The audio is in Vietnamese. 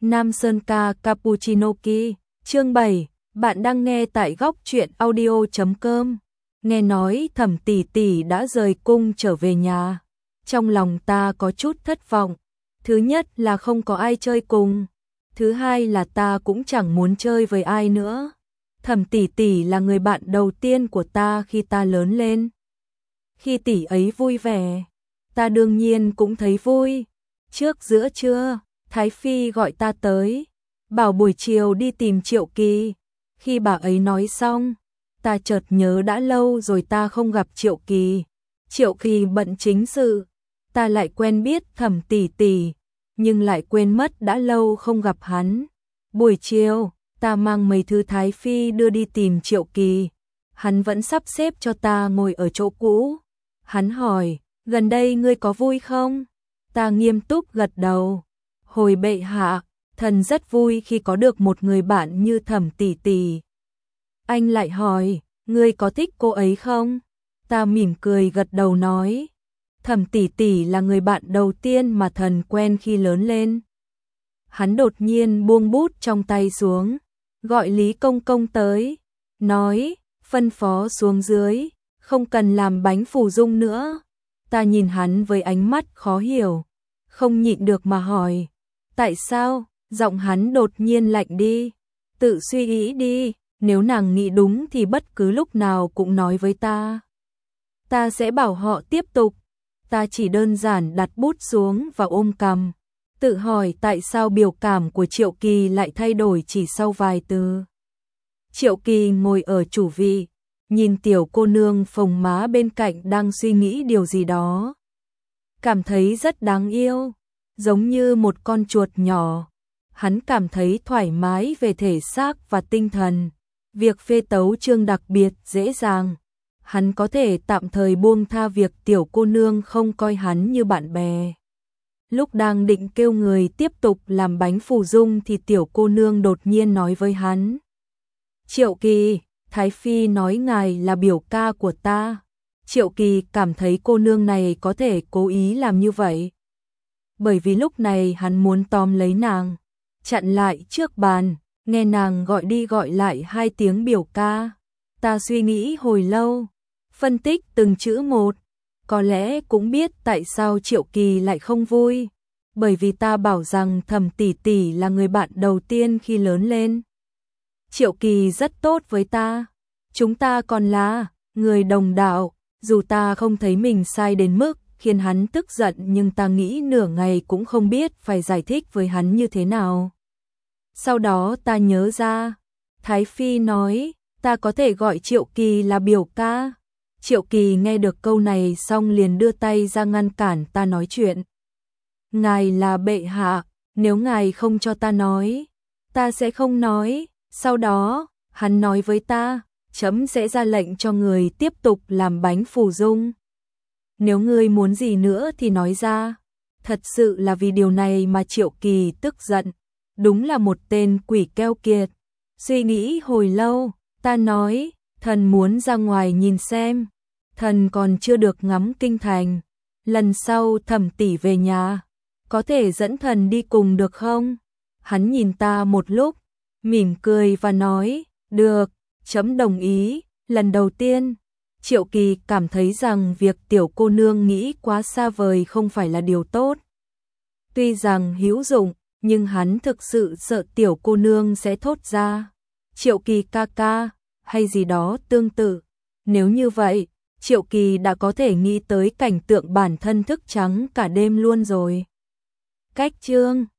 Nam Sơn ca Cappuccino Ki, chương 7, bạn đang nghe tại góc truyện audio.com. Nghe nói Thẩm tỷ tỷ đã rời cung trở về nhà. Trong lòng ta có chút thất vọng. Thứ nhất là không có ai chơi cùng. Thứ hai là ta cũng chẳng muốn chơi với ai nữa. Thẩm tỷ tỷ là người bạn đầu tiên của ta khi ta lớn lên. Khi tỷ ấy vui vẻ, ta đương nhiên cũng thấy vui. Trước giữa trưa, Thái Phi gọi ta tới, bảo buổi chiều đi tìm Triệu Kỳ. Khi bà ấy nói xong, ta chợt nhớ đã lâu rồi ta không gặp Triệu Kỳ. Triệu Kỳ bận chính sự, ta lại quen biết Thẩm tỷ tỷ, nhưng lại quên mất đã lâu không gặp hắn. Buổi chiều, ta mang mấy thứ Thái Phi đưa đi tìm Triệu Kỳ. Hắn vẫn sắp xếp cho ta ngồi ở chỗ cũ. Hắn hỏi, gần đây ngươi có vui không? Ta nghiêm túc gật đầu. Hồi bệ hạ, thần rất vui khi có được một người bạn như Thẩm tỷ tỷ. Anh lại hỏi, ngươi có thích cô ấy không? Ta mỉm cười gật đầu nói, Thẩm tỷ tỷ là người bạn đầu tiên mà thần quen khi lớn lên. Hắn đột nhiên buông bút trong tay xuống, gọi Lý Công Công tới, nói, phân phó xuống dưới, không cần làm bánh phù dung nữa. Ta nhìn hắn với ánh mắt khó hiểu, không nhịn được mà hỏi, tại sao? Giọng hắn đột nhiên lạnh đi. Tự suy nghĩ đi, nếu nàng nghĩ đúng thì bất cứ lúc nào cũng nói với ta. Ta sẽ bảo họ tiếp tục. Ta chỉ đơn giản đặt bút xuống và ôm cằm, tự hỏi tại sao biểu cảm của Triệu Kỳ lại thay đổi chỉ sau vài từ. Triệu Kỳ ngồi ở chủ vị, nhìn tiểu cô nương phồng má bên cạnh đang suy nghĩ điều gì đó. Cảm thấy rất đáng yêu, giống như một con chuột nhỏ. Hắn cảm thấy thoải mái về thể xác và tinh thần. Việc phê tấu chương đặc biệt dễ dàng. Hắn có thể tạm thời buông tha việc tiểu cô nương không coi hắn như bạn bè. Lúc đang định kêu người tiếp tục làm bánh phù dung thì tiểu cô nương đột nhiên nói với hắn. Triệu Kỳ, Thái Phi nói ngài là biểu ca của ta. Triệu Kỳ cảm thấy cô nương này có thể cố ý làm như vậy. Bởi vì lúc này hắn muốn tóm lấy nàng, chặn lại trước bàn, nghe nàng gọi đi gọi lại 2 tiếng biểu ca. Ta suy nghĩ hồi lâu, phân tích từng chữ một, có lẽ cũng biết tại sao Triệu Kỳ lại không vui. Bởi vì ta bảo rằng Thẩm tỷ tỷ là người bạn đầu tiên khi lớn lên. Triệu Kỳ rất tốt với ta, chúng ta còn là người đồng đạo. Dù ta không thấy mình sai đến mức khiến hắn tức giận, nhưng ta nghĩ nửa ngày cũng không biết phải giải thích với hắn như thế nào. Sau đó ta nhớ ra, Thái Phi nói, ta có thể gọi Triệu Kỳ là biểu ca. Triệu Kỳ nghe được câu này xong liền đưa tay ra ngăn cản ta nói chuyện. Ngài là bệ hạ, nếu ngài không cho ta nói, ta sẽ không nói. Sau đó, hắn nói với ta, chấm sẽ ra lệnh cho người tiếp tục làm bánh phù dung. Nếu ngươi muốn gì nữa thì nói ra. Thật sự là vì điều này mà Triệu Kỳ tức giận. Đúng là một tên quỷ keo kiệt. Suy nghĩ hồi lâu, ta nói, thần muốn ra ngoài nhìn xem. Thần còn chưa được ngắm kinh thành. Lần sau Thẩm tỷ về nhà, có thể dẫn thần đi cùng được không? Hắn nhìn ta một lúc, mỉm cười và nói, được, chấm đồng ý. Lần đầu tiên, Triệu Kỳ cảm thấy rằng việc tiểu cô nương nghĩ quá xa vời không phải là điều tốt. Tuy rằng hữu dụng, nhưng hắn thực sự sợ tiểu cô nương sẽ thốt ra Triệu Kỳ ca ca hay gì đó tương tự. Nếu như vậy, Triệu Kỳ đã có thể nghĩ tới cảnh tượng bản thân thức trắng cả đêm luôn rồi. Cách chương